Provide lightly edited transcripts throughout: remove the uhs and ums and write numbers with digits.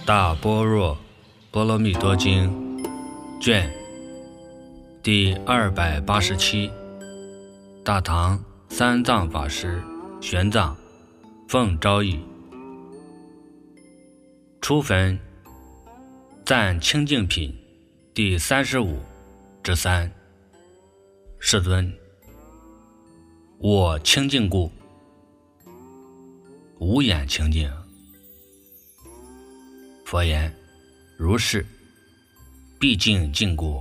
大般若波罗蜜多经卷第287，大唐三藏法师玄奘奉诏译。初分赞清净品第35之3。世尊，我清净故，无眼清净。佛言：如是，毕竟净故。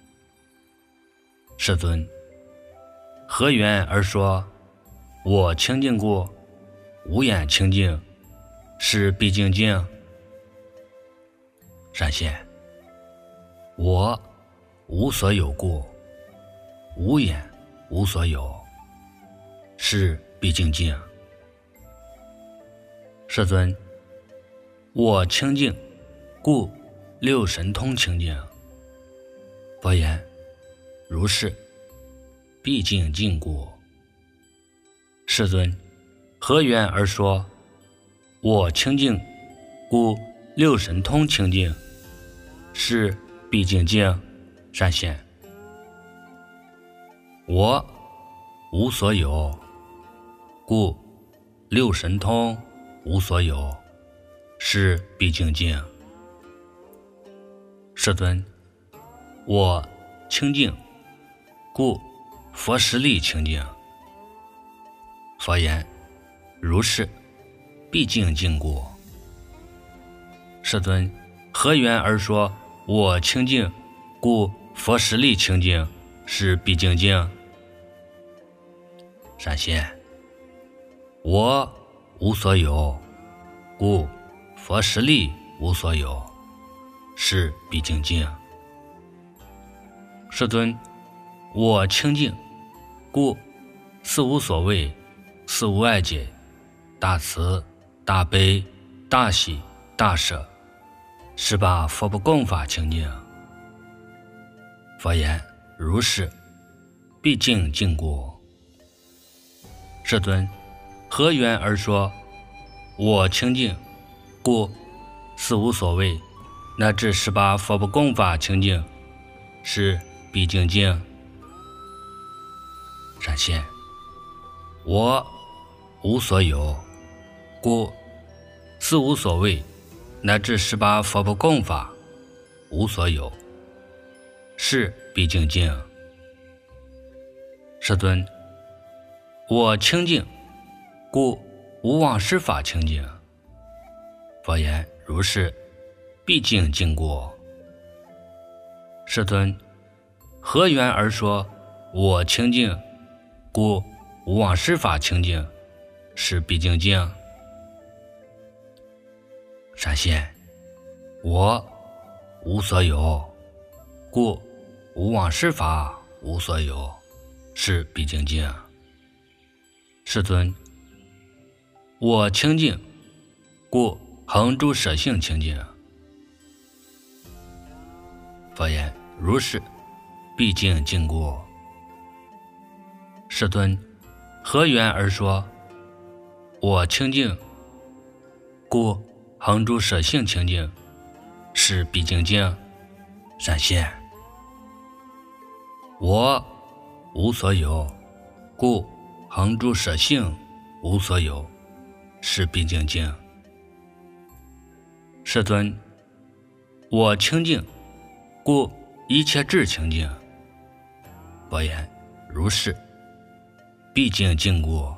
世尊，何缘而说我清净故，无眼清净，是毕竟净？善现，我无所有故，无眼无所有，是毕竟净。世尊，我清净故六神通清净。佛言：如是，毕竟净故。世尊，何缘而说我清净故六神通清净，是毕竟净？善现，我无所有故六神通无所有，是毕竟净。世尊，我清净故佛实力清净。佛言：如是，毕竟净故。世尊，何缘而说我清净故佛实力清净，是毕竟净？善现，我无所有故佛实力无所有，是毕竟净。世尊，我清净故四无所谓，四无碍解，大慈大悲大喜大舍，18佛不共法清净。佛言：如是，毕竟净故。世尊，何缘而说我清净故四无所谓，乃至18佛不共法清净，是毕竟净？善现，我无所有故四无所谓，乃至18佛不共法无所有，是毕竟净。世尊，我清净故无忘失法清净。佛言：如是，毕竟净故。世尊，何缘而说我清净故无忘失法清净，是毕竟净？善现，我无所有故无忘失法无所有，是毕竟净。世尊，我清净故恒诸舍性清净。佛言：如是，毕竟净故。世尊，何缘而说我清净故恒诸舍性清净，是毕竟净？善现，我无所有故恒诸舍性无所有，是毕竟净。世尊，我清净故一切智清净。佛言：如是，毕竟净故。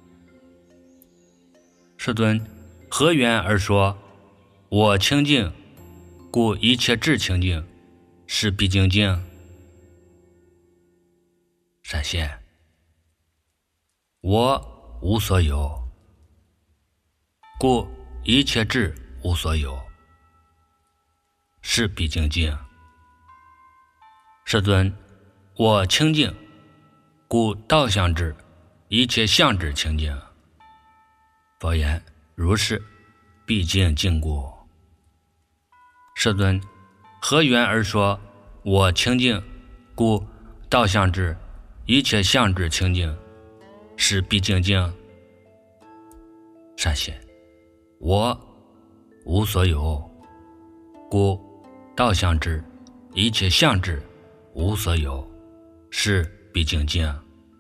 世尊，何缘而说我清净故一切智清净，是毕竟净？善现，我无所有故一切智无所有，是毕竟净。世尊，我清净故道相智一切相智清净。佛言：如是，毕竟净故。世尊，何缘而说我清净故道相智一切相智清净，是毕竟净？善现，我无所有故道相之，一切相之，无所有，是毕竟净。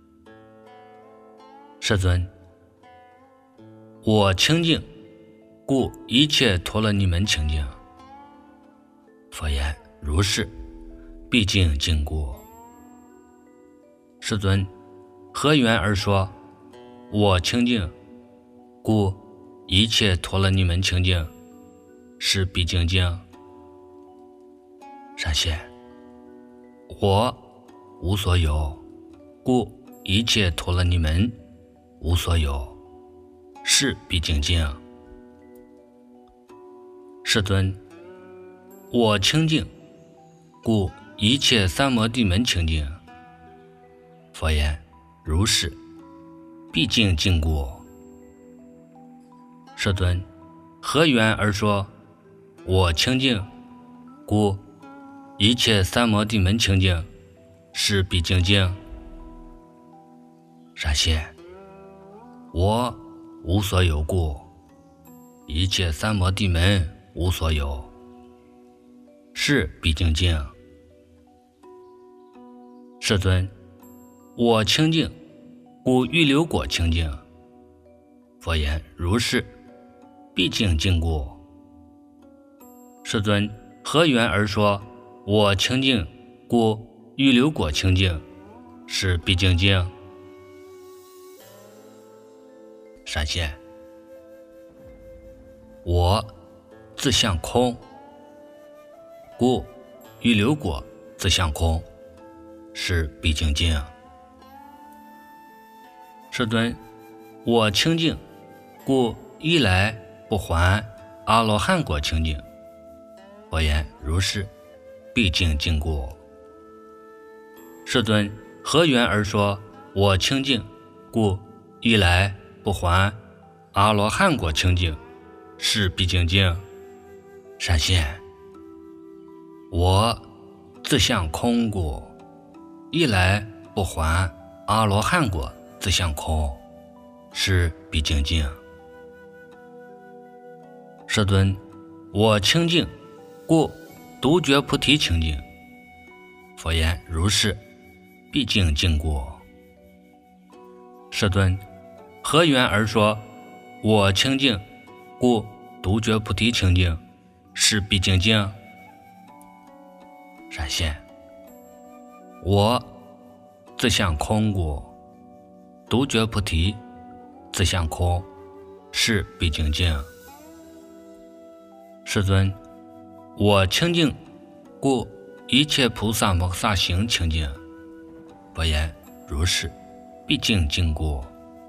世尊，我清净，故一切陀罗尼门清净。佛言：如是，毕竟净故。世尊，何缘而说我清净，故一切陀罗尼门清净，是毕竟净？善现，我无所有，故一切陀罗尼门无所有，是毕竟净。世尊，我清净，故一切三摩地门清净。佛言：如是，毕竟净故。世尊，何缘而说我清净，故一切三摩地门清净，是毕竟净？善现，我无所有故，一切三摩地门无所有，是毕竟净。世尊，我清净，故欲流果清净。佛言：如是，毕竟净故。世尊，何缘而说我清净，故欲流果清净，是毕竟净？善现，我自相空，故欲流果自相空，是毕竟净。世尊，我清净，故一来不还阿罗汉果清净。佛言：如是，毕竟净故。世尊，何缘而说我清净，故一来不还阿罗汉果清净，是毕竟净？善现，我自相空故，一来不还阿罗汉果自相空，是毕竟净。世尊，我清净，故独觉菩提清净。佛言：如是，毕竟净故。世尊，何缘而说我清净，故独觉菩提清净，是毕竟净？善现，我自相空故，独觉菩提自相空，是毕竟净。世尊，我清净，故一切菩萨摩诃萨行清净。佛言：如是，毕竟净故。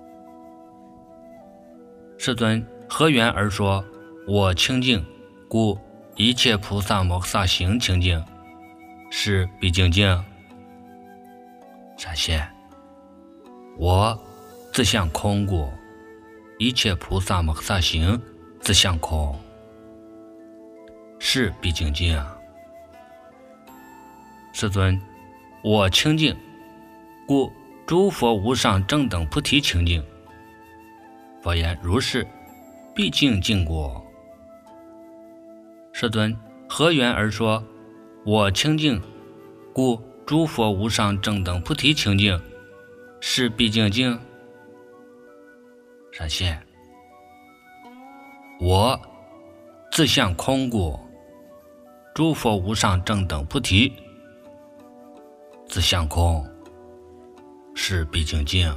世尊，何缘而说我清净，故一切菩萨摩诃萨行清净，是毕竟净？善现，我自相空故，一切菩萨摩诃萨行自相空，是毕竟净。世尊，我清净，故诸佛无上正等菩提清净。佛言：如是，毕竟净故。世尊，何缘而说我清净，故诸佛无上正等菩提清净，是毕竟净？善现，我自相空故，诸佛无上正等菩提自相空，是毕竟净。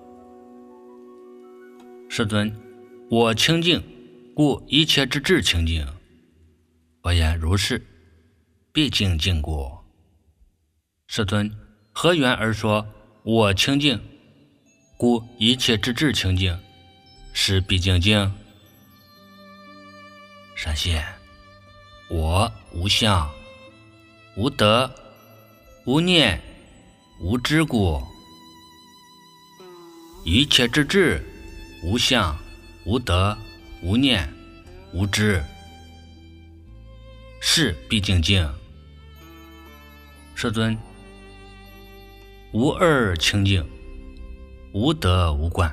世尊，我清净，故一切之智清净。佛言：如是，毕竟净故。世尊，何缘而说我清净，故一切之智清净，是毕竟净？善现，我无相，无德，无念，无知故，一切之智无相，无德，无念，无知，是毕竟净。世尊，无二清净，无得无冠。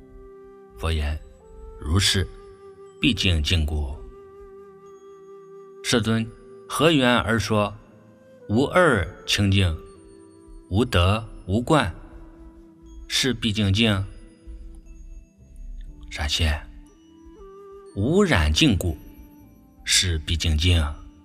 佛言：如是，毕竟净故。 世尊，何缘而说无二清净，无得无冠，是毕竟净？善现，无染净故，是毕竟净。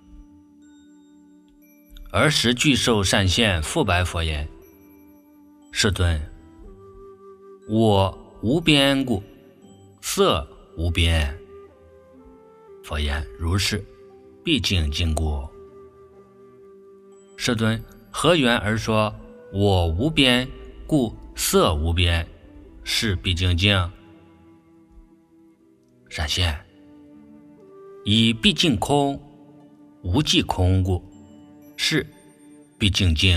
尔时具受善现复白佛言：世尊，我无边故，色无边。佛言：如是，毕竟净故。世尊，何缘而说我无边故色无边，是毕竟净？善现，以毕竟空无际空故，是毕竟净。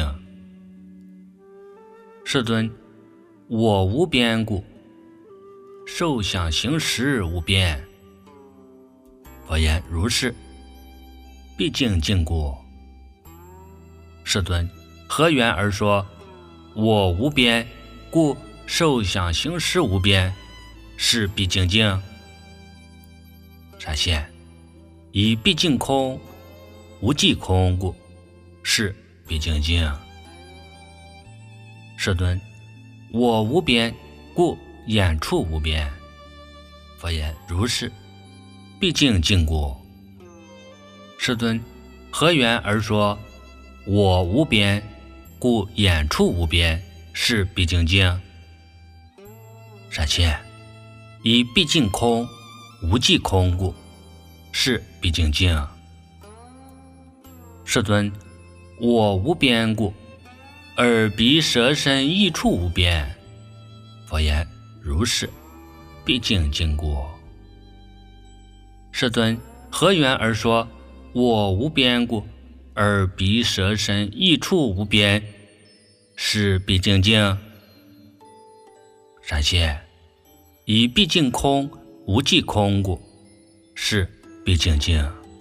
世尊，我无边故，受想行识无边。佛言：如是，毕竟净故。世尊，何缘而说我无边故受想行识无边，是毕竟净？善现，以毕竟空无际空故，是毕竟净。世尊，我无边故眼处无边。佛言：如是，毕竟净故。世尊，何缘而说我无边故眼处无边，是毕竟净？善现，以毕竟空无际空故，是毕竟净。世尊，我无边故，耳鼻舌身意处无边。佛言：如是，毕竟净故。世尊，何缘而说我无边故，耳鼻舌身意处无边，是毕竟净？善现，以毕竟空无际空故，是毕竟净。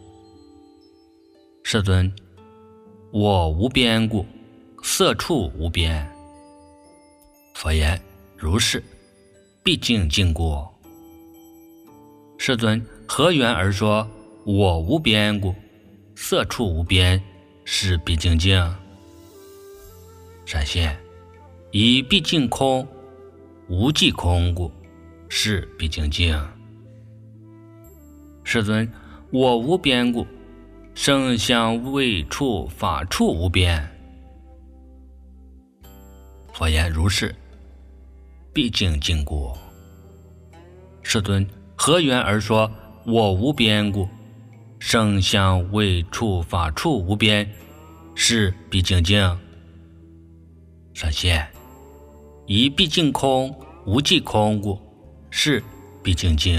世尊，我无边故，色处无边。佛言：如是，毕竟净故。世尊，何缘而说我无边故，色处无边，是毕竟净？善现，以毕竟空无际空故，是毕竟净。世尊，我无边故，声香味触法处无边。佛言：如是，毕竟净故。世尊，何缘而说我无边故，声香味触法处无边，是毕竟净？善现，以毕竟空无际空故，是毕竟净。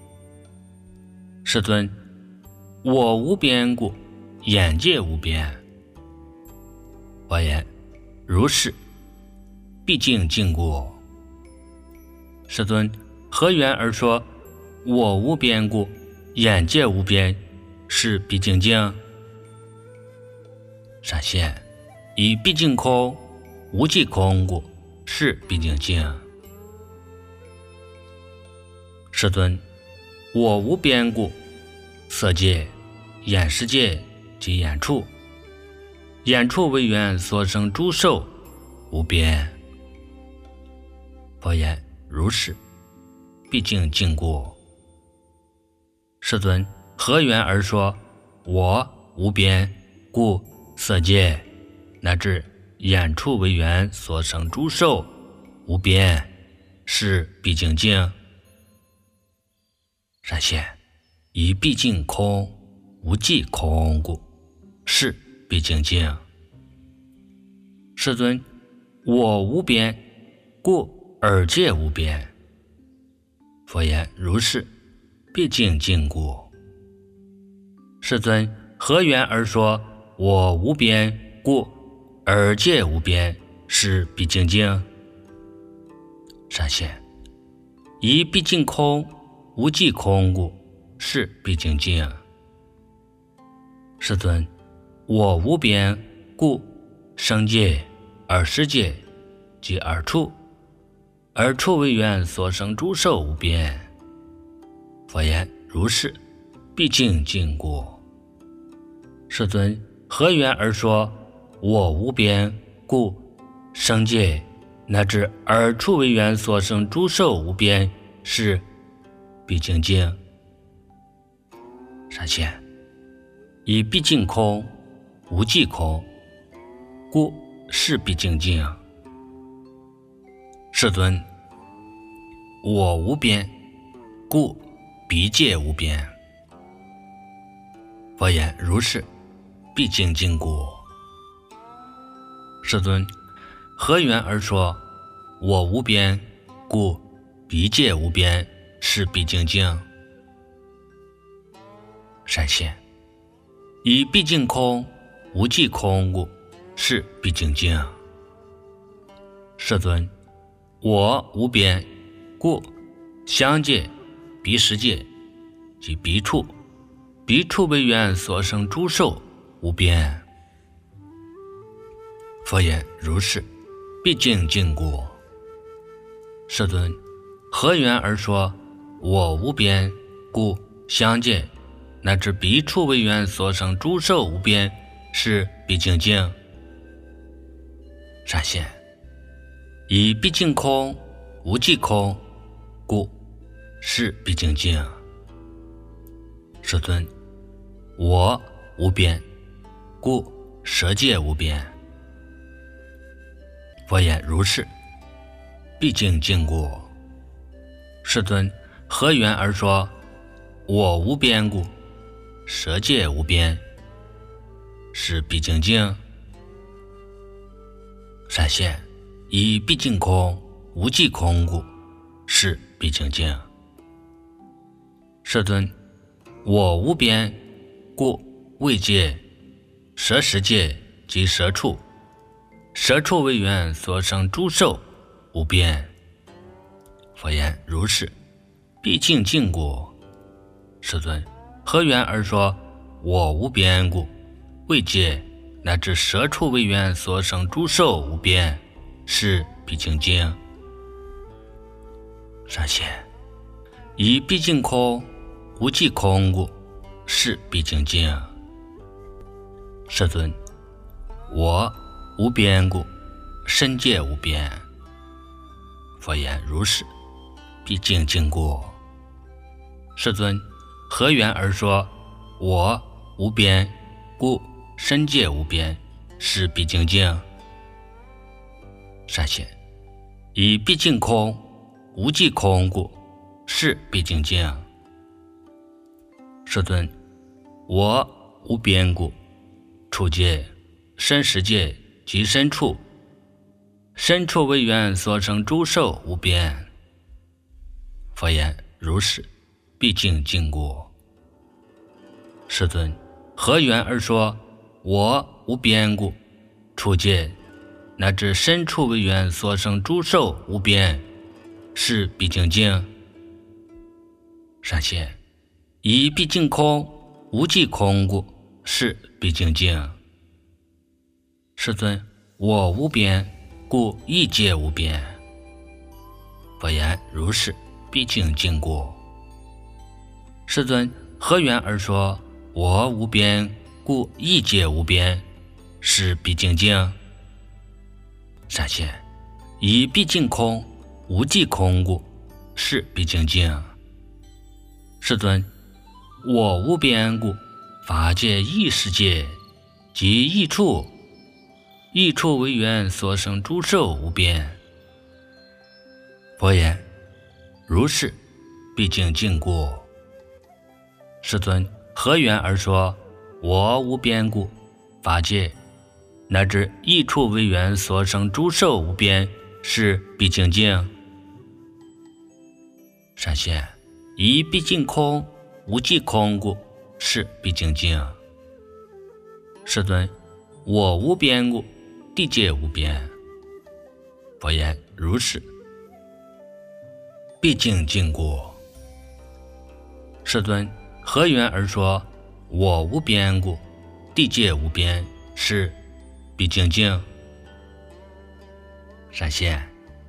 世尊，我无边故，眼界无边。佛言：如是，毕竟净故。世尊，何缘而说我无边故，眼界无边，是毕竟净？善现，以毕竟空无际空故，是毕竟净。世尊，我无边故，色界、眼识界及眼处，眼处为缘所生诸受无边。佛言：如是，毕竟净故。世尊，何缘而说我无边故色界乃至眼处为缘所生诸受无边，是毕竟净？善现，以毕竟空无际空故，是毕竟净。世尊，我无边故耳界无边。佛言：如是，毕竟净故。世尊，何缘而说我无边故耳界无边，是毕竟净？善现，以毕竟空无际空故，是毕竟净。世尊，我无边故声界、耳识界及耳处，耳处为缘所生诸受无边。佛言：如是，毕竟净故。 世尊，何缘而说我无边故生界乃至二处为缘所生诸寿无边，是毕竟净。善现，以毕竟空无际空故是毕竟净。世尊，我无边故彼界无边。佛言：如是，毕竟净故。世尊，何缘而说我无边故彼界无边，是毕竟净？善现，以毕竟空无际空故是毕竟净。世尊，我无边故相界、彼时界及彼处为缘所生诸寿无边。佛言：如是，毕竟净故。世尊，何缘而说我无边故相界乃至彼处为缘所生诸寿无边，是毕竟净？善现，以毕竟空无际空故是毕竟净。世尊，我无边故舍界无边。佛言：如是，毕竟净故。世尊，何缘而说我无边故舍界无边，是毕竟净？善现，以毕竟空无际空故是毕竟净。世尊，我无边故位界、舍时界及舍处为缘所生诸寿无边。佛言：如是，毕竟净故。世尊，何缘而说我无边故位界乃至舍处为缘所生诸寿无边，是毕竟净？善现，以毕竟空无际空故是毕竟净。世尊，我无边故身界无边。佛言：如是，毕竟净故。世尊，何缘而说我无边故身界无边，是毕竟净？善现，以毕竟空无际空故是毕竟净。世尊，我无边故处界、身时界及身处为缘所生诸寿无边。佛言：如是，毕竟净故。世尊，何缘而说我无边故处界乃至身处为缘所生诸寿无边，是毕竟净？善现，以毕竟空无际空故是毕竟净。世尊，我无边故一界无边。佛言：如是，毕竟净故。世尊，何缘而说我无边故一界无边，是毕竟净？善现，以毕竟空无际空故是毕竟净。世尊，我无边故法界异世界及异处为缘所生诸寿无边。佛言：如是，毕竟净故。世尊，何缘而说我无边故法界乃至异处为缘所生诸寿无边，是毕竟净？善现，以毕竟空无际空故是毕竟净。世尊，我无边故地界无边。佛言：如是，毕竟净故。世尊，何缘而说我无边故地界无边，是毕竟净？善现，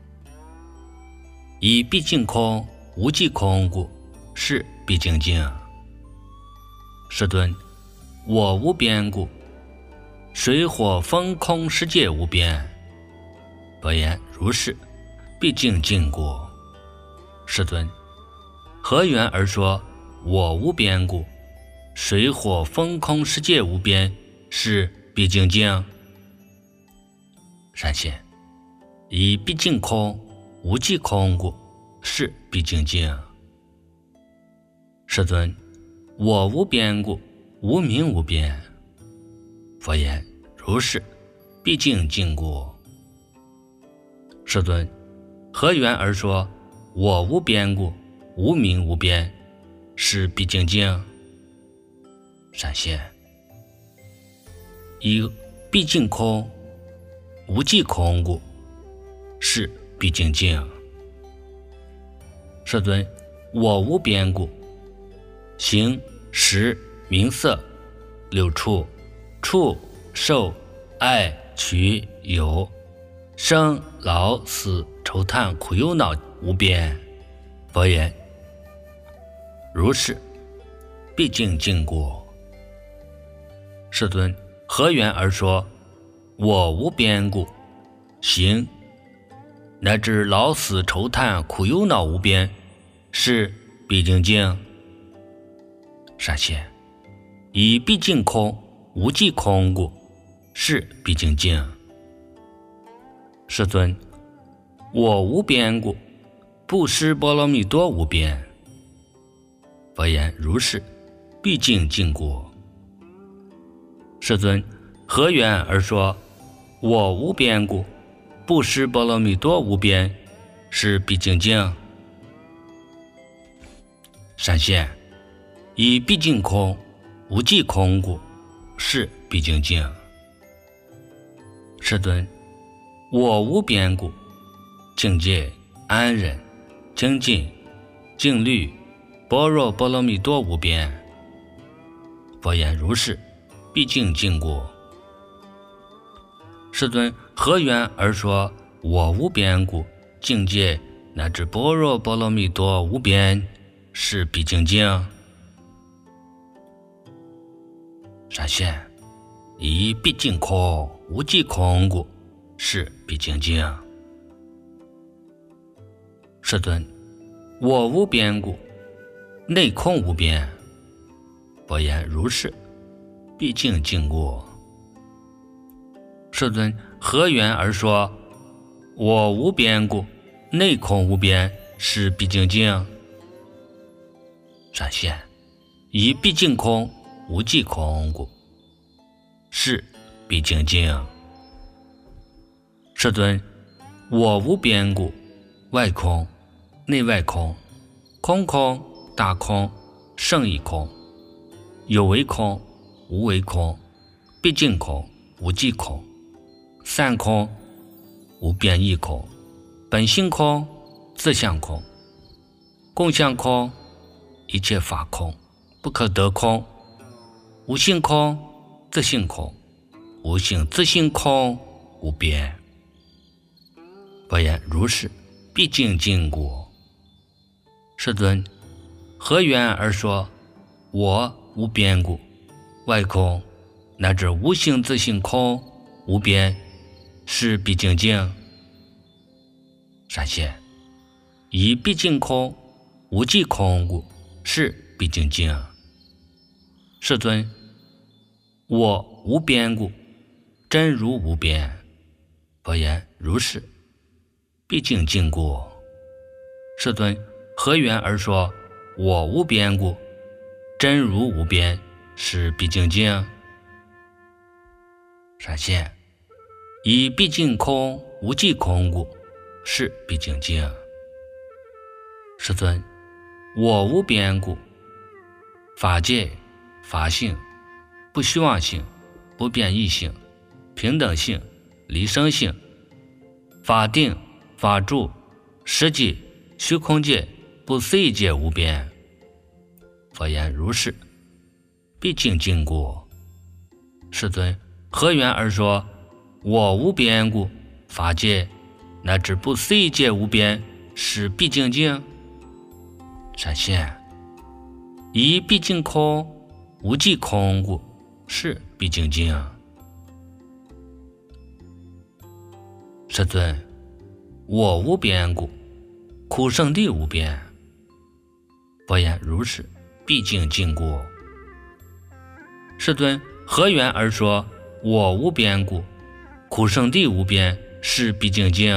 以毕竟空无际空故是毕竟净。世尊， 我无边故，水火风空世界无边。佛言：如是，毕竟尽故。世尊，何缘而说我无边故，水火风空世界无边，是毕竟尽？善现，以毕竟空无际空故，是毕竟尽。世尊，我无边故，无明无边。佛言：如是，毕竟尽故。世尊，何缘而说我无边故，无明无边，是毕竟尽？善现，以毕竟空无际空故，是毕竟尽。世尊，我无边故，形识名色六处触受爱取有生老死愁叹苦忧恼无边。佛言：如是，毕竟尽故。世尊，何缘而说我无边故，行乃至老死愁叹苦忧恼无边，是毕竟尽？善现，以毕竟空无际空故，是毕竟尽。世尊，我无边故，布施波罗蜜多无边。佛言：如是，毕竟尽故。世尊，何缘而说我无边故，布施波罗蜜多无边，是毕竟尽？善现，以毕竟空无际空故，是毕竟尽。世尊，我无边故，境界安忍精进静虑般若波罗蜜多无边。佛言：如是，毕竟尽故。世尊，何缘而说我无边故，境界乃至般若波罗蜜多无边，是毕竟尽？善现，以毕竟空无际空故，是毕竟尽。世尊，我无边故，内空无边。佛言：如是，毕竟尽故。世尊，何缘而说我无边故，内空无边，是毕竟尽？善现，以毕竟空无际空故，是毕竟尽。世尊，我无边故，外空内外空，空空大空胜义空，有为空无为空，毕竟空无际空，散空无变异空，本性空自相空，共相空一切法空，不可得空，无性空自性空，无性自性空无边。佛言：如是，毕竟尽故。世尊，何缘而说我无边故，外空乃至无性自性空无边，是毕竟尽？善现，以毕竟空无际空故，是毕竟尽。世尊，我无边故，真如无边。佛言：如是，毕竟尽故。世尊，何缘而说我无边故，真如无边，是毕竟尽？善现，以毕竟空无际空故，是毕竟尽。世尊，我无边故，法界法性不虚妄性不变异性平等性离生性法定法住实际虚空界不思议界无边。佛言：如是，毕竟尽故。世尊，何缘而说我无边故，法界乃至不思议界无边，是毕竟尽？善现，以毕竟空无际空故， 是必精进。世尊，我无边故，苦圣地无边。佛言：如是，毕竟尽过。世尊，何缘而说我无边故，苦圣地无边，是毕竟尽？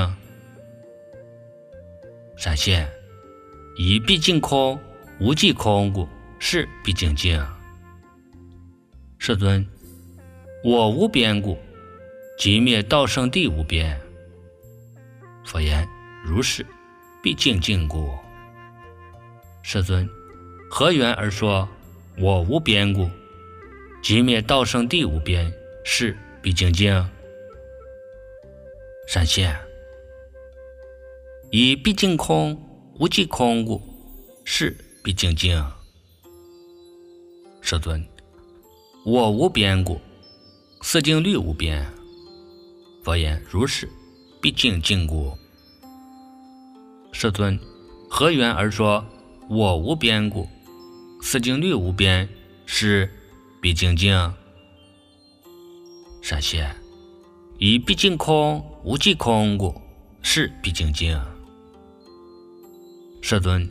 闪现：以毕竟空，无际空故，是毕竟尽。世尊，我无边故，即灭道圣地无边。佛言：如是，毕竟尽过。世尊，何缘而说我无边故，即灭道圣地无边，是毕竟尽？闪现：以毕竟空，无际空故，是毕竟尽。世尊，我无边故，四境律无边。佛言：如是，毕竟尽过。世尊，何缘而说我无边故，四境律无边，是毕竟尽？闪现：以毕竟空，无际空故，是毕竟尽。世尊，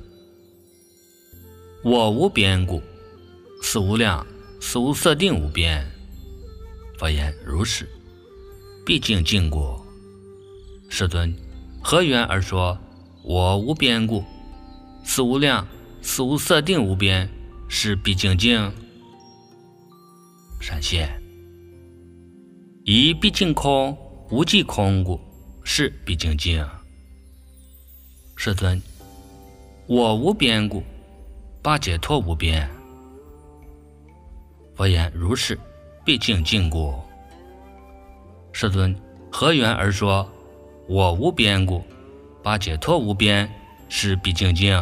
我无边故，四无量，四无色定无边。佛言：如是，毕竟尽过。世尊，何缘而说我无边故，四无量，四无色定无边，是毕竟尽？闪现：以毕竟空，无际空故，是毕竟尽。世尊，我无边故，八解脱无边。佛言：如是，毕竟尽过。世尊，何缘而说我无边故，八解脱无边，是毕竟尽？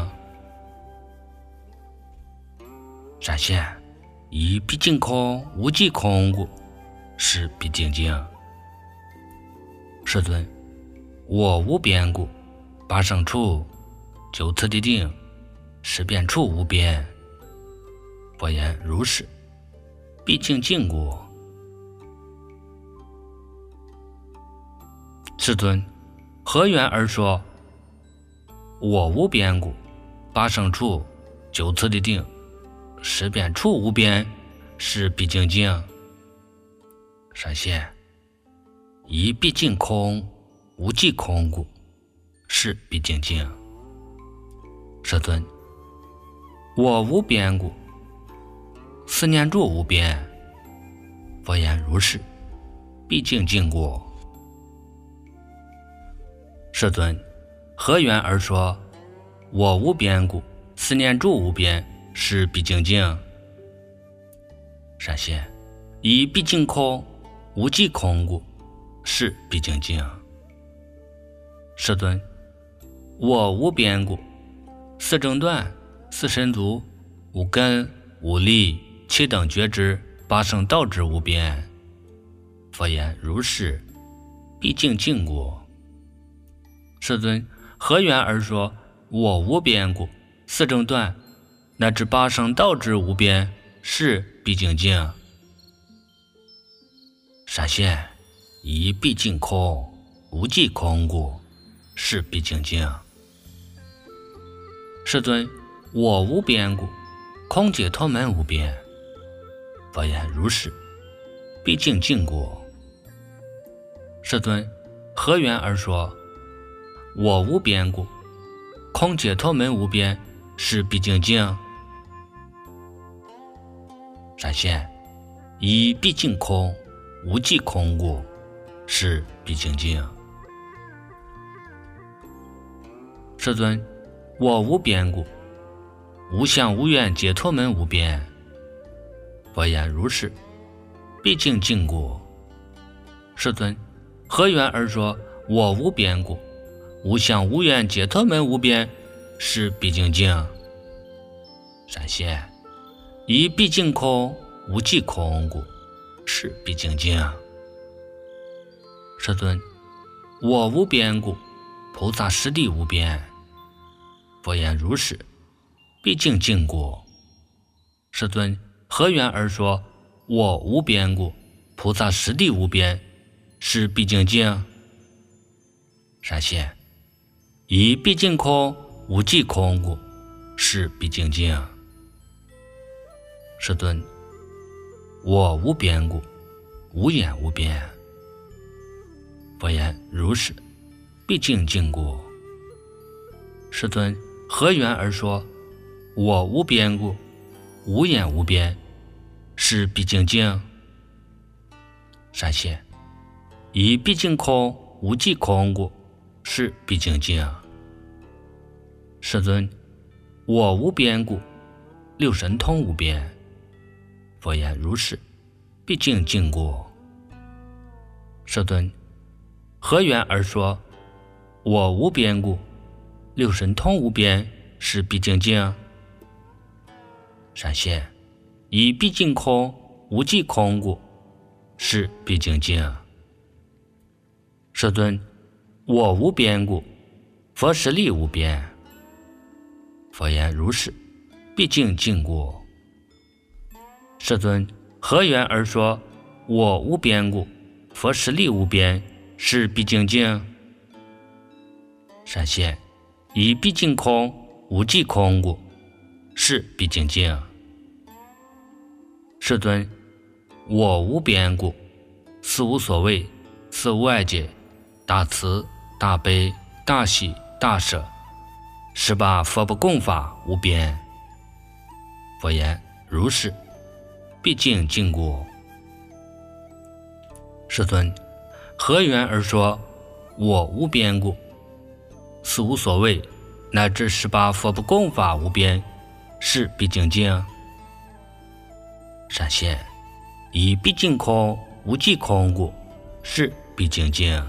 闪现：以毕竟空，无际空故，是毕竟尽。世尊，我无边故，八圣处，九次第定，十遍处无边。佛言：如是，毕竟尽过。世尊，何缘而说我无边故，八圣处，九次第定，十遍处无边，是毕竟尽？闪现：以毕竟空，无际空故，是毕竟尽。世尊，我无边故，四念住无边。佛言：如是，毕竟尽过。世尊，何缘而说我无边故，四念住无边，是毕竟尽？闪现：以毕竟空，无际空故，是毕竟尽。世尊，我无边故，四正断，四神足，五根，五力，七等觉知，八圣道之无边。佛言：如是，毕竟尽过。世尊，何缘而说我无边故，四正断，乃至八圣道之无边，是毕竟尽？闪现：以毕竟空，无际空故，是毕竟尽。世尊，我无边故，空解脱门无边。佛言：如是，毕竟尽过。世尊，何缘而说我无边故，空解脱门无边，是毕竟尽？闪现：以毕竟空，无际空故，是毕竟尽。世尊，我无边故，无相无愿解脱门无边。佛言：如是，毕竟尽过。世尊，何缘而说我无边故，无相无愿解脱门无边，是毕竟尽？闪现：以毕竟空，无际空故，是毕竟尽。世尊，我无边故，菩萨实地无边。佛言：如是，毕竟尽过。世尊，何缘而说我无边故，菩萨实地无边，是毕竟净。闪现以毕竟空，无际空故，是毕竟净。世尊，我无边故，无眼无边。佛言：如是，毕竟净故。世尊，何缘而说我无边故，无眼无边，是毕竟净？闪现以毕竟空，无际空故，是毕竟净。世尊，我无边故，六神通无边。佛言：如是，毕竟净故。世尊，何缘而说我无边故，六神通无边，是毕竟净？闪现以毕竟空，无际空故，是毕竟净。世尊，我无边故，佛实力无边。佛言：如是，毕竟净故。世尊，何缘而说我无边故，佛实力无边，是毕竟净？闪现以毕竟空，无际空故，是毕竟净。世尊，我无边故，四无所谓，四无碍解，大慈大悲大喜大舍，18佛不共法无边。佛言：如是，毕竟净故。世尊，何缘而说我无边故，四无所谓，乃至18佛不共法无边，是毕竟净？闪现以毕竟空，无际空故，是毕竟净。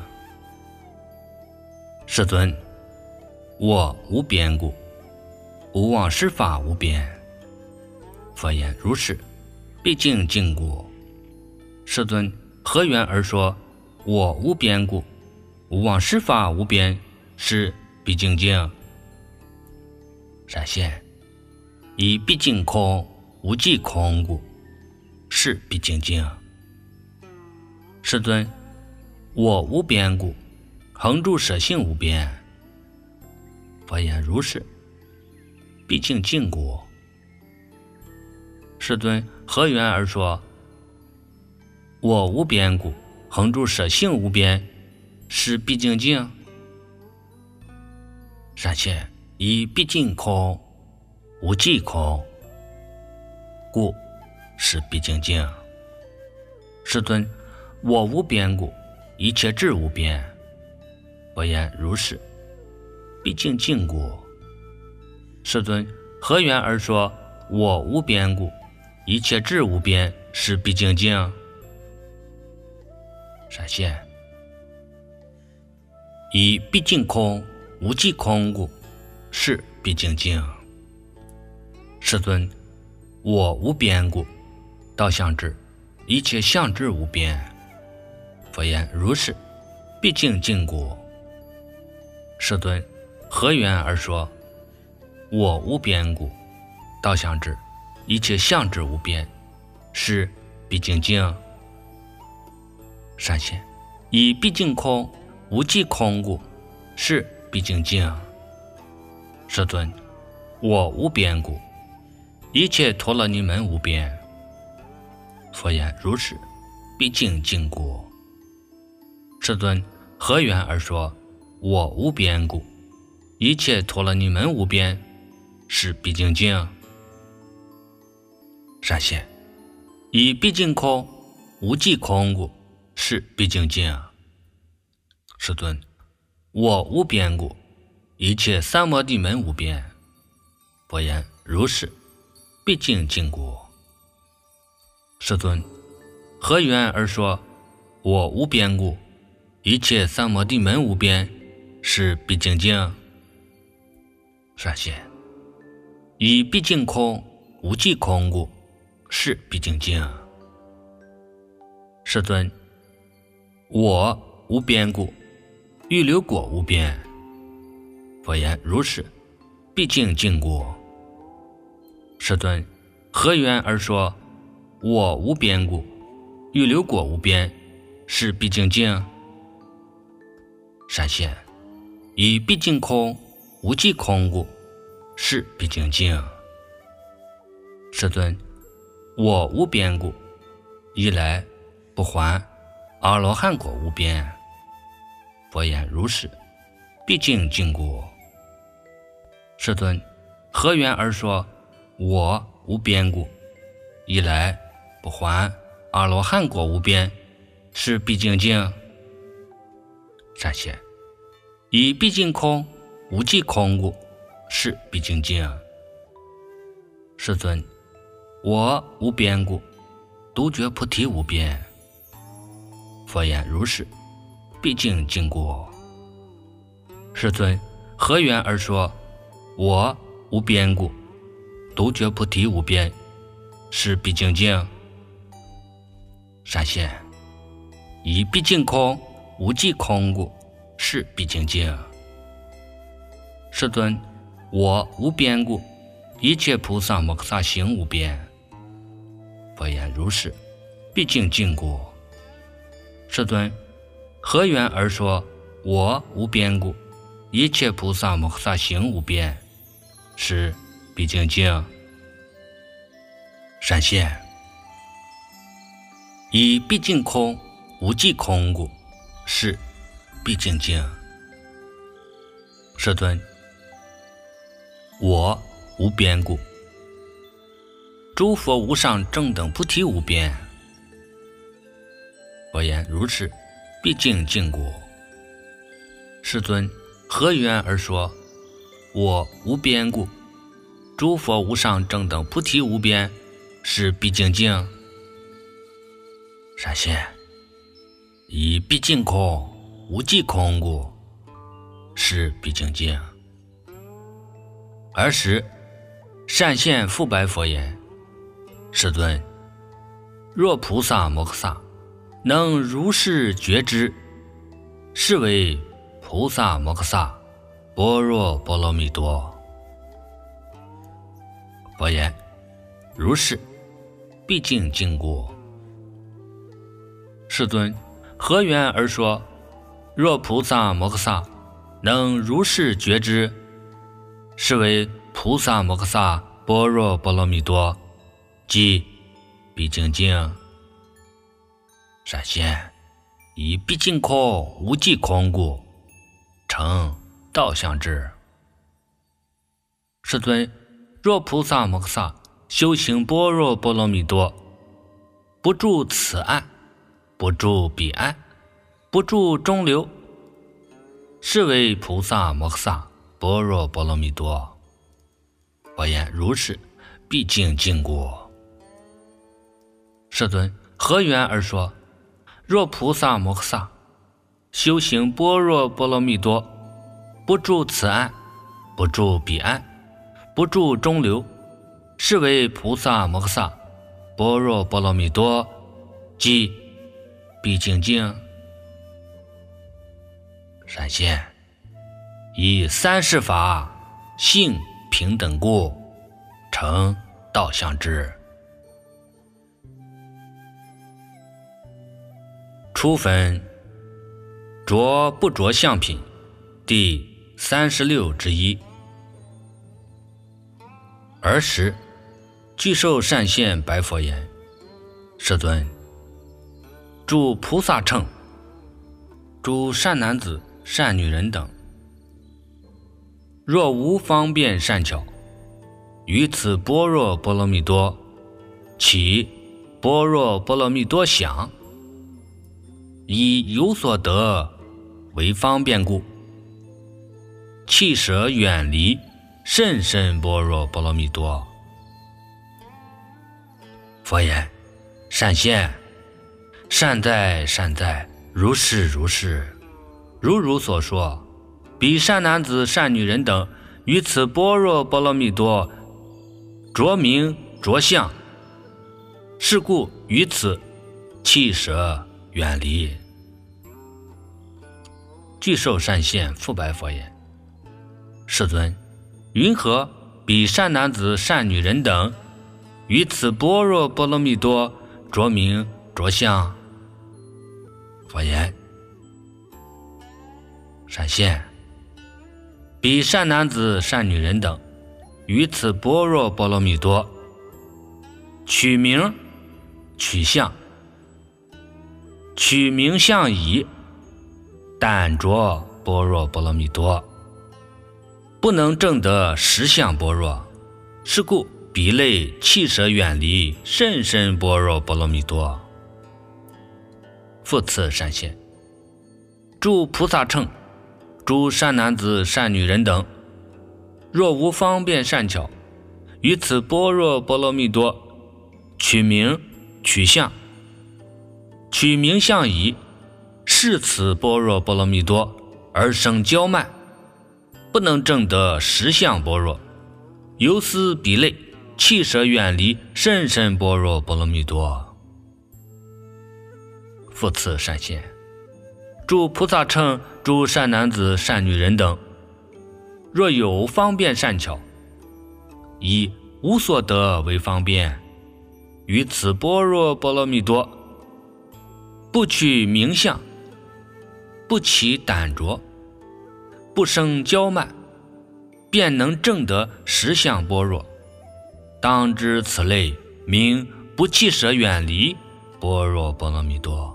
世尊，我无边故，无妄施法无边。佛言：如是，毕竟净故。世尊，何缘而说我无边故，无妄施法无边，是毕竟净？闪现以毕竟空，无际空故，是毕竟净。世尊，我无边故，恒住舍性无边。佛言：如是，毕竟净故。世尊，何缘而说我无边故，恒住舍性无边，是毕竟净？闪现以毕竟空，无际空故，是毕竟净。世尊，我无边故，一切智无边。佛言：如是，毕竟净故。世尊，何缘而说我无边故，一切智无边，是毕竟净？闪现以毕竟空，无际空故，是毕竟净。世尊，我无边故，道相智，一切相智无边。佛言：如是，毕竟净故。世尊，何缘而说我无边故，道相智，一切相智无边，是毕竟净？闪现以毕竟空，无际空故，是毕竟净。世尊，我无边故，一切陀罗尼门无边。佛言：如是，毕竟净故。世尊，何缘而说我无边故，一切陀罗尼门无边，是毕竟净？闪现以毕竟空，无际空故，是毕竟净。世尊，我无边故，一切三摩地门无边。佛言：如是，毕竟净故。世尊，何缘而说我无边故，一切三摩地门无边，是毕竟净？闪现以毕竟空，无际空故，是毕竟净。世尊，我无边故，欲流果无边。佛言：如是，毕竟净故。世尊，何缘而说我无边故，欲流过无边，是毕竟净。闪现，以毕竟空，无即空故，是毕竟净。世尊，我无边故，一来不还阿罗汉果无边。佛言如是，毕竟净故。世尊，何缘而说我无边故？一来不还阿罗汉果无边，是毕竟净。闪现，以毕竟空，无即空故，是毕竟净。世尊，我无边故，独觉菩提无边。佛言如是，毕竟净故。世尊，何缘而说我无边故，独觉菩提无边，是毕竟净。闪现，以毕竟空，无即空故，是毕竟净。世尊，我无边故，一切菩萨摩诃萨行无边。佛言如是，毕竟净故。世尊，何缘而说我无边故，一切菩萨摩诃萨行无边，是毕竟净。闪现，以毕竟空，无即空故，是毕竟净。世尊，我无边故，诸佛无上正等菩提无边。佛言如是，毕竟净故。世尊，何缘而说我无边故，诸佛无上正等菩提无边，是毕竟净。闪现，以毕竟空，无即空故，是毕竟净。尔时善现复白佛言：世尊，若菩萨摩诃萨能如是觉知，是为菩萨摩诃萨般若波罗蜜多。佛言如是，毕竟净故。世尊，何缘而说若菩萨摩诃萨能如是觉知，是为菩萨摩诃萨般若波罗蜜多，即毕竟净。闪现，以毕竟空，无即空故，成道相智。世尊，若菩萨摩诃萨修行般若波罗蜜多，不住此岸，不住彼岸，不住中流，是为菩萨摩诃萨般若波罗蜜多。佛言如是，毕竟净故。世尊，何缘而说若菩萨摩诃萨修行般若波罗蜜多，不住此岸，不住彼岸，不住中流，是为菩萨摩诃萨般若波罗蜜多，即毕竟净。闪现，以三世法性平等故，成道相智。初分着不着相品第36之一。尔时具寿善现白佛言：世尊，诸菩萨乘，诸善男子善女人等，若无方便善巧，于此般若波罗蜜多起般若波罗蜜多想，以有所得为方便故，弃舍远离甚深般若波罗蜜多。佛言：善现，善哉善哉，如是如是，如所说，彼善男子善女人等于此般若波罗蜜多着名着相，是故于此弃舍远离。具寿善现复白佛言：世尊，云何彼善男子善女人等于此般若波罗蜜多着名着相。佛言：闪现，彼善男子善女人等，于此般若波罗蜜多取名取相，取名相已，但着般若波罗蜜多，不能证得实相般若，是故彼类弃舍远离甚深般若波罗蜜多。复次闪现，诸菩萨乘，诸善男子善女人等，若无方便善巧，于此般若波罗蜜多取名取相，取名相已，视此般若波罗蜜多而生骄慢，不能证得实相般若，由斯彼类弃舍远离甚深般若波罗蜜多。复次闪现，诸菩萨乘，诸善男子善女人等，若有方便善巧，以无所得为方便，于此般若波罗蜜多不取名相，不起胆着，不生骄慢，便能证得实相般若。当知此类名不弃舍远离般若波罗蜜多。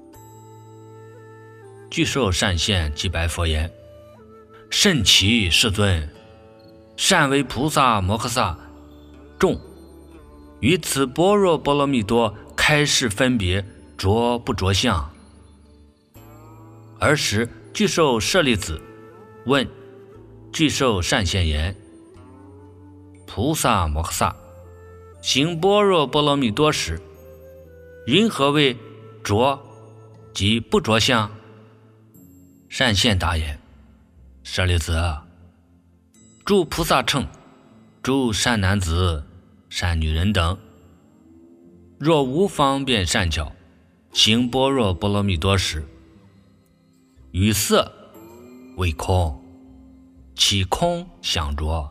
具受善现即白佛言：甚奇世尊，善为菩萨摩诃萨众于此般若波罗蜜多开示分别着不着相。尔时具受舍利子问具受善现言：菩萨摩诃萨行般若波罗蜜多时，云何为着及不着相？善现答言：舍利子，诸菩萨乘，诸善男子善女人等，若无方便善巧，行般若波罗蜜多时，于色为空，起空想着；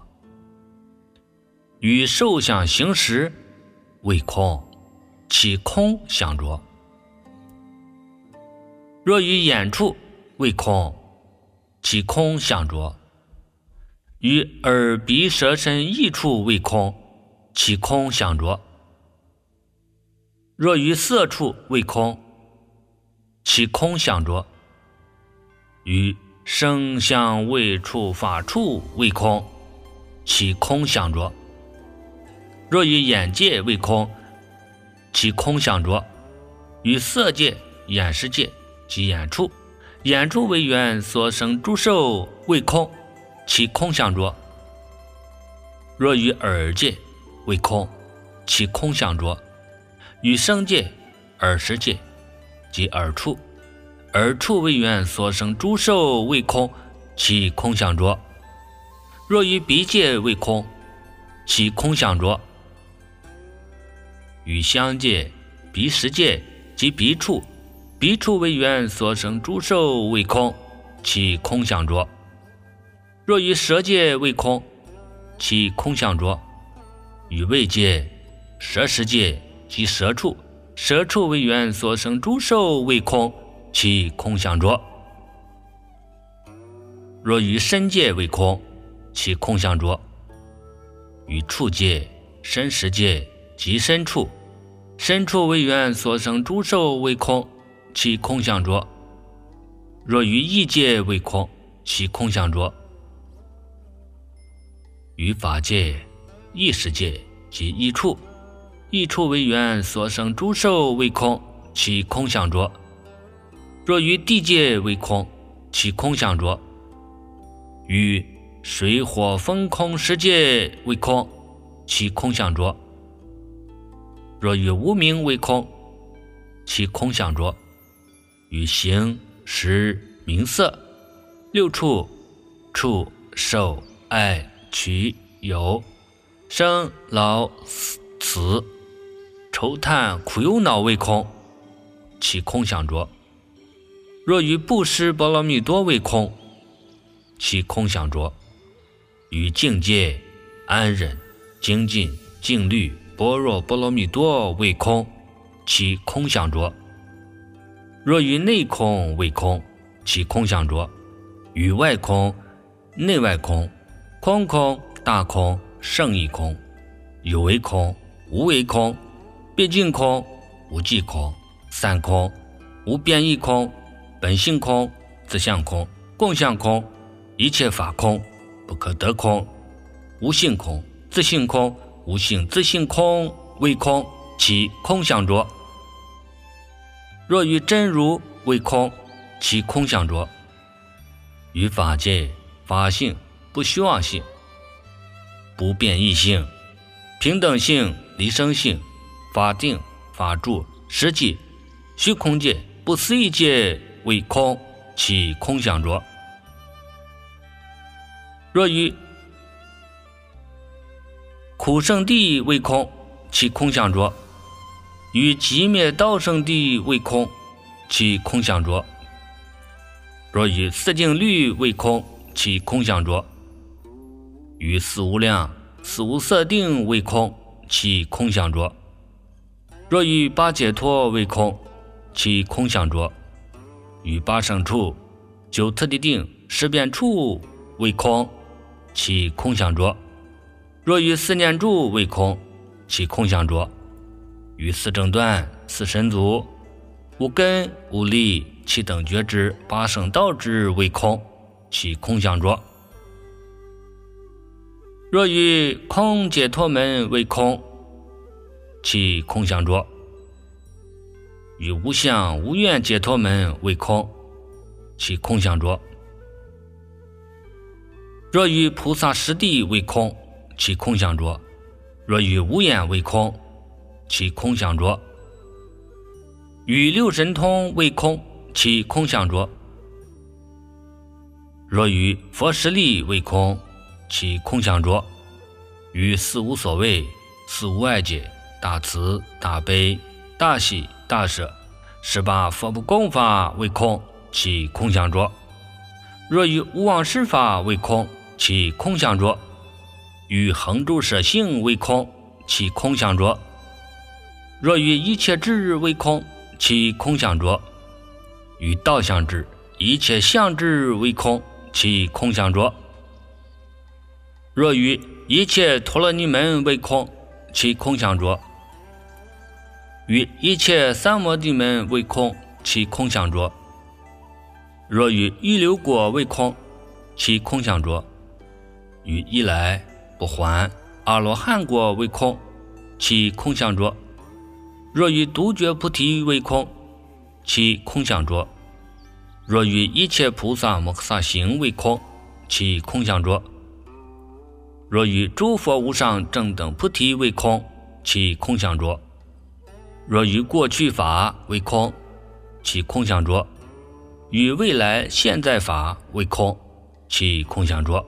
与受想行识为空，起空想着；若于眼处为空，起空想着；于耳鼻舌身意处为空，起空想着；若于色处为空，起空想着；于声香味触法处为空，起空想着；若于眼界为空，起空想着；于色界、眼识界及眼处，眼处为缘所生诸受为空，起空想着；若于耳界为空，起空想着；于声界、耳识界及耳处，耳处为缘所生诸受为空，起空想着；若于鼻界为空，起空想着；于香界、鼻识界及鼻处，鼻处为缘所生诸受为空，起空想着；若于舌界为空，起空想着；于味界、舌识界及舌处，舌处为缘所生诸受为空，起空想着；若于身界为空，起空想着；于触界、身识界及身处，身处为缘所生诸受为空，起空想着；若于意界为空，起空想着；于法界、意识界及意处，意处为缘所生诸受为空，起空想着；若于地界为空，起空想着；于水火风空识界为空，起空想着；若于无明为空，起空想着；于形、识、名色、六处、触、受、爱、取、有、生、老、死、愁叹、苦忧恼为空，起空想着；若于布施波罗蜜多为空，起空想着；于境界、安忍、精进、静虑、 般若波罗蜜多为空，其空相着。若于内空为空，其空相着。于外空、内外空、空空、大空、圣义空、有为空、无为空、毕竟空、无际空、散空、无变异空、本性空、自相空、共相空、一切法空、不可得空、无性空、自性空、无性自性空为空，其空相着。若于真如为空，其空相着。于法界、法性、不虚妄性、不变异性、平等性、离生性、法定、法住、实际、虚空界、不思议界为空，其空相着。若于苦圣地为空，其空相着。于寂灭道圣地为空，其空相着。若于四境律为空，其空相着。于四无量、四无色定为空，其空相着。若于八解脱为空，其空相着。于八圣处、九特地定、十变处为空，其空相着。若于四念住为空，其空相着。于四正断、四神足、无根、无力、七等觉知、八圣道之为空，其空相着。若于空解脱门为空，其空相着。于无相无愿解脱门为空，其空相着。若于菩萨实地为空，其空相着。若于无眼为空，其空相着。与六神通为空，其空相着。若与佛实力为空，其空相着。与四无所谓、四无碍解、大慈、大悲、大喜、大舍、18佛不共法为空，其空相着。若与无妄事法为空，其空相着。与恒住舍性为空，其空相着。若与一切智为空，其空相着。与道相智、一切相智为空，其空相着。若与一切陀罗尼门为空，其空相着。与一切三摩地门为空，其空相着。若与一流果为空，其空相着。与一来不还阿罗汉果为空，其空相着。若与独觉菩提为空，其空相着。若与一切菩萨摩诃萨行为空，其空相着。若与诸佛无上正等菩提为空，其空相着。若与过去法为空，其空相着。与未来现在法为空，其空相着。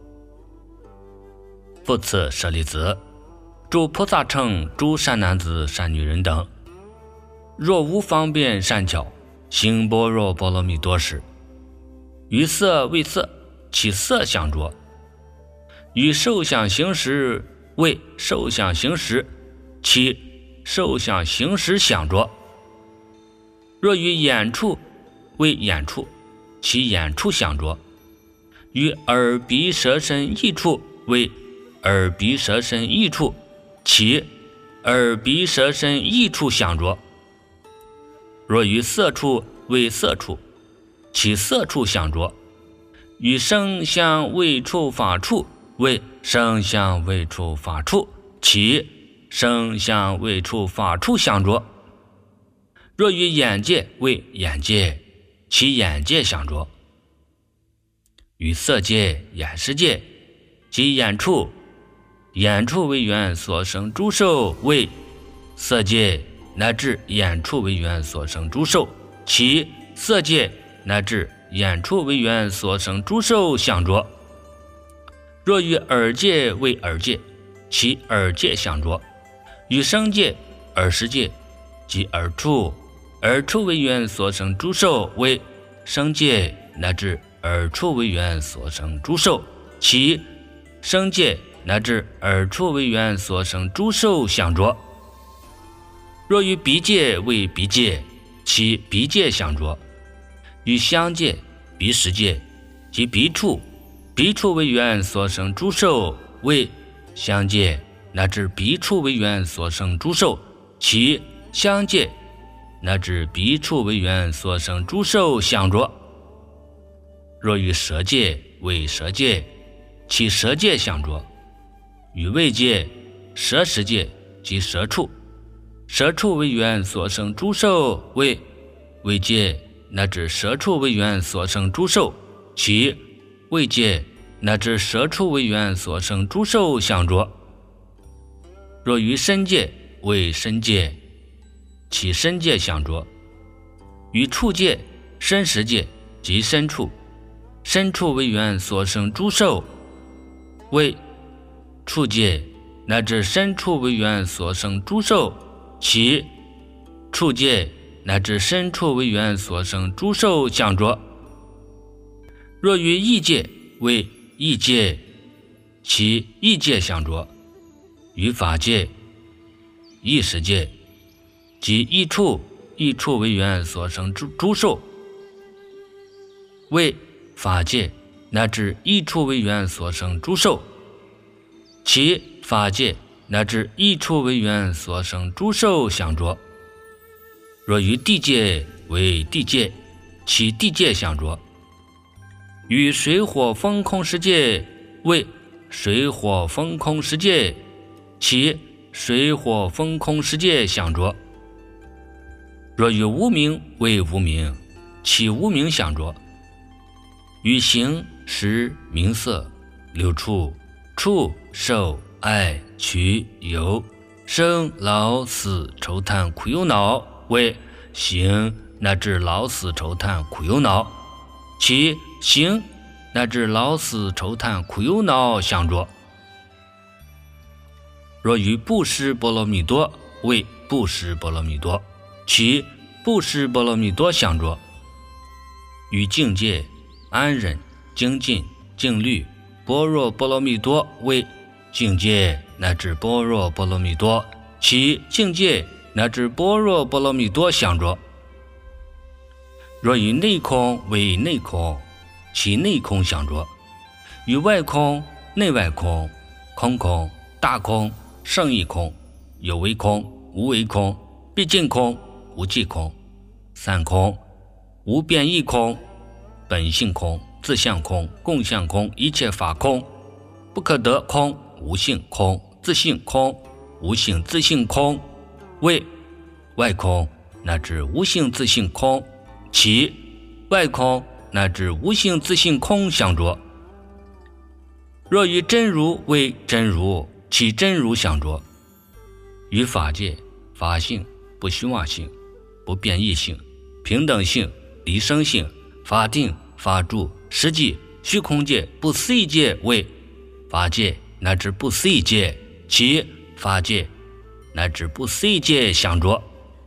复次舍利子，诸菩萨乘诸善男子善女人等，若无方便善巧行般若波罗蜜多时，于色为色，其色相着；于受想行识为受想行识，其受想行识相着；若于眼处为眼处，其眼处相着；于耳鼻舌身意处为耳鼻舌身意处，其耳鼻舌身意处相着；若于色处为色处，其色处相着；于声香味触法处为声香味触法处，其声香味触法处相着；若于眼界为眼界，其眼界相着；于色界、眼识界及眼处，眼处为缘所生诸受为色界，乃至眼处为缘所生诸受，其色界乃至眼处为缘所生诸受相着；若于耳界为耳界，其耳界相着；于声界、耳识界及耳处为缘所生诸受为声界，乃至耳处为缘所生诸受，其声界乃至耳处为缘所生诸受相着。若与鼻界为鼻界，其鼻界相着；与香界、鼻识界及鼻处为缘所生诸受为香界，乃至鼻处为缘所生诸受，其香界乃至鼻处为缘所生诸受相着。若与舌界为舌界，其舌界相着；与味界、舌识界及舌处为缘所生诸受为味界，乃至舌处为缘所生诸受，其味界乃至舌处为缘所生诸受相着。若与身界为身界，其身界相着；与触界、身识界及身处为缘所生诸受为触界，乃至身处为缘所生诸受，其触界乃至身处为缘所生诸受相着。若与意界为意界，其意界相着；与法界、意识界及意处为缘所生诸受为法界，乃至意处为缘所生诸受，其法界乃至意处为缘所生诸受相着。若与地界为地界，其地界相着；与水火风空识界为水火风空识界，其水火风空识界相着。若与无明为无明，其无明相着；与形、识、名色、六处、受、爱、取、有、生、老、死、愁叹、苦忧恼为形乃至老死愁叹苦忧恼，其形乃至老死愁叹苦忧恼相着。若与布施波罗蜜多为布施波罗蜜多，其布施波罗蜜多相着；与境界、安忍、精进、静虑、般若波罗蜜多为境界乃至般若波罗蜜多，其境界乃至般若波罗蜜多相着。若与内空为内空，其内空相着；与外空、内外空、空空、大空、胜义空、有为空、无为空、毕竟空、无际空、散空、无变异空、本性空、自相空、共相空、一切法空、不可得空、无性空、自性空、无性自性空为外空乃至无性自性空，其外空乃至无性自性空相着。若与真如为真如，其真如相着；与法界、法性、不虚妄性、不变异性、平等性、离生性、法定、法住、实际、虚空界、不思议界为法界乃至不思议界，其法界乃至不思议界相着。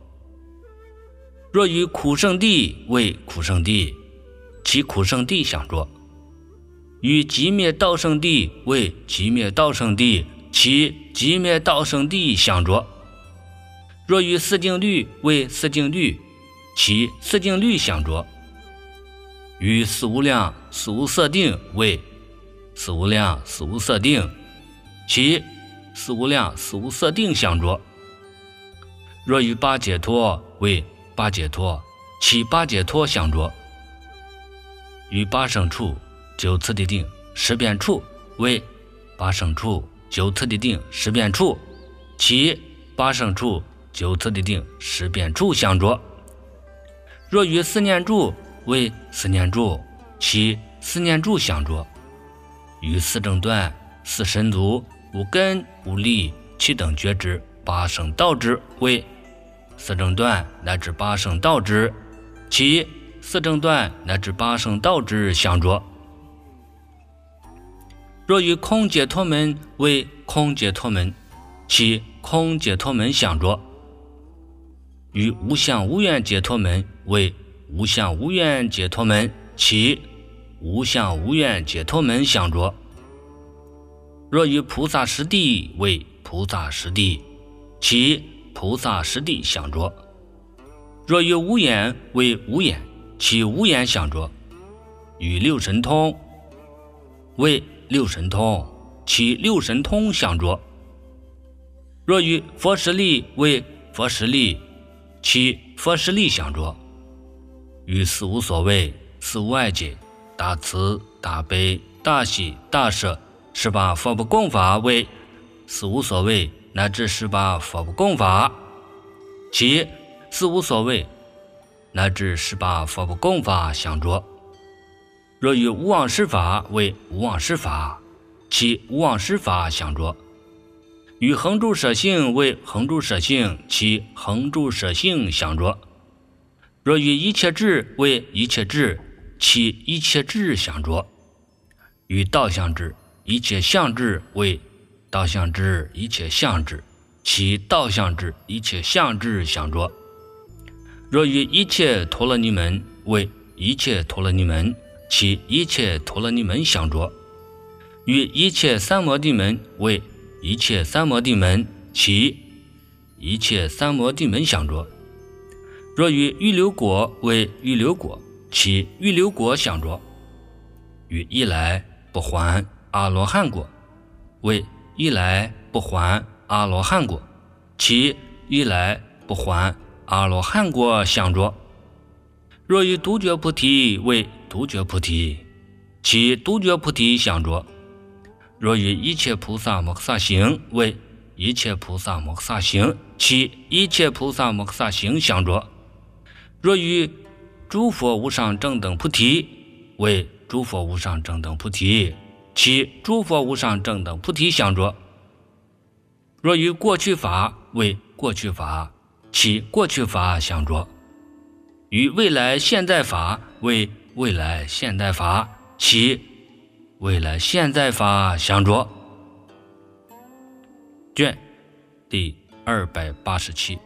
若与苦圣地为苦圣地，其苦圣地相着；与寂灭道圣地为寂灭道圣地，其寂灭道圣地相着。若与四净律为四净律，其四净律相着；与四无量四无色定为四无量四无色定，其四无量四无色定相着。若与八解脱为八解脱，其八解脱相着；与八胜处九次第定十遍处为八胜处九次第定十遍处，其八胜处九次第定十遍处相着。若与四念住为四念住，其四念住相着；与四正断四神足无根无力七等觉知八圣道之为四正断乃至八圣道之，其四正断乃至八圣道之相着。若与空解脱门为空解脱门，其空解脱门相着；与无相无愿解脱门为无相无愿解脱门，其无相无愿解脱门相着。 若与菩萨实地为菩萨实地，其菩萨实地相着；若与无眼为无眼，其无眼相着；与六神通为六神通，其六神通相着；若与佛实力为佛实力，其佛实力相着；与四无所谓、四无碍解、大慈、大悲、大喜、大舍18佛不共法为四无所谓乃至18佛不共法，其四无所谓乃至18佛不共法相着；若与无妄施法为无妄施法，其无妄施法相着；与恒住舍性为恒住舍性，其恒住舍性相着；若与一切智为一切智，其一切智相着；与道相智一切相智为道相智一切相智，其道相智一切相智相着；若与一切陀罗尼门为一切陀罗尼门，其一切陀罗尼门相着；与一切三摩地门为一切三摩地门，其一切三摩地门相着；若与预流果为预流果，其预流果相着；与一来不还阿罗汉果为一来不还阿罗汉果，其一来不还阿罗汉果相着；若与独觉菩提为独觉菩提，其独觉菩提相着；若与一切菩萨摩诃萨行为一切菩萨摩诃萨行，其一切菩萨摩诃萨行相着；若与诸佛无上正等菩提为诸佛无上正等菩提，其诸佛无上正等菩提相着；若与过去法为过去法，其过去法相着；与未来现在法为未来现在法，其未来现在法相着。卷第287。